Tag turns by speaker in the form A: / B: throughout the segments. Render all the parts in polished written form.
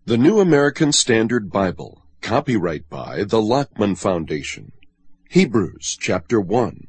A: The New American Standard Bible, copyright by the Lockman Foundation. Hebrews chapter 1.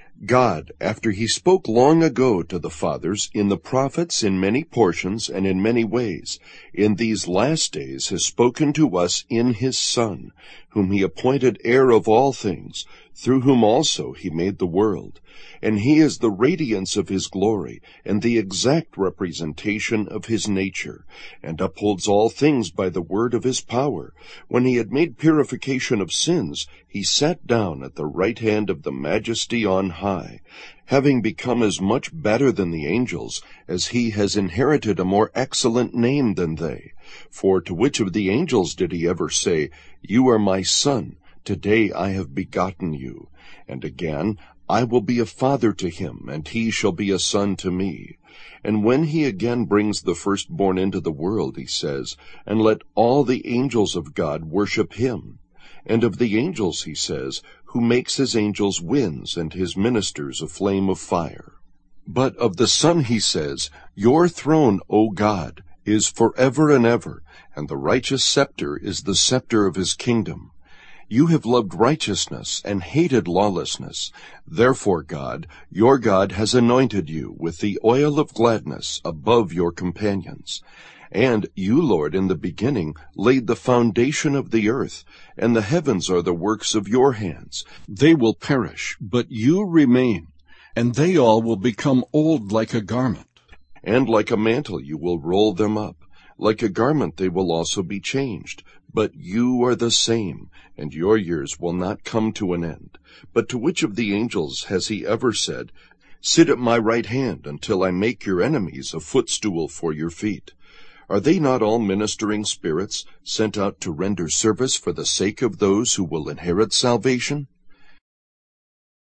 A: God, after he spoke long ago to the fathers in the prophets in many portions and in many ways, in these last days has spoken to us in his Son, whom he appointed heir of all things, through whom also he made the world. And he is the radiance of his glory, and the exact representation of his nature, and upholds all things by the word of his power. When he had made purification of sins, he sat down at the right hand of the Majesty on high, having become as much better than the angels, as he has inherited a more excellent name than they. For to which of the angels did he ever say, "You are my son, today I have begotten you"? And again, "I will be a father to him, and he shall be a son to me." And when he again brings the firstborn into the world, he says, "And let all the angels of God worship him." And of the angels he says, "Who makes his angels winds, and his ministers a flame of fire." But of the Son he says, "Your throne, O God, is forever and ever, and the righteous scepter is the scepter of his kingdom. You have loved righteousness and hated lawlessness. Therefore God, your God, has anointed you with the oil of gladness above your companions. And you, Lord, in the beginning laid the foundation of the earth, and the heavens are the works of your hands. They will perish, but you remain, and they all will become old like a garment. And like a mantle you will roll them up. Like a garment they will also be changed. But you are the same, and your years will not come to an end. But to which of the angels has he ever said, "Sit at my right hand until I make your enemies a footstool for your feet"? Are they not all ministering spirits, sent out to render service for the sake of those who will inherit salvation?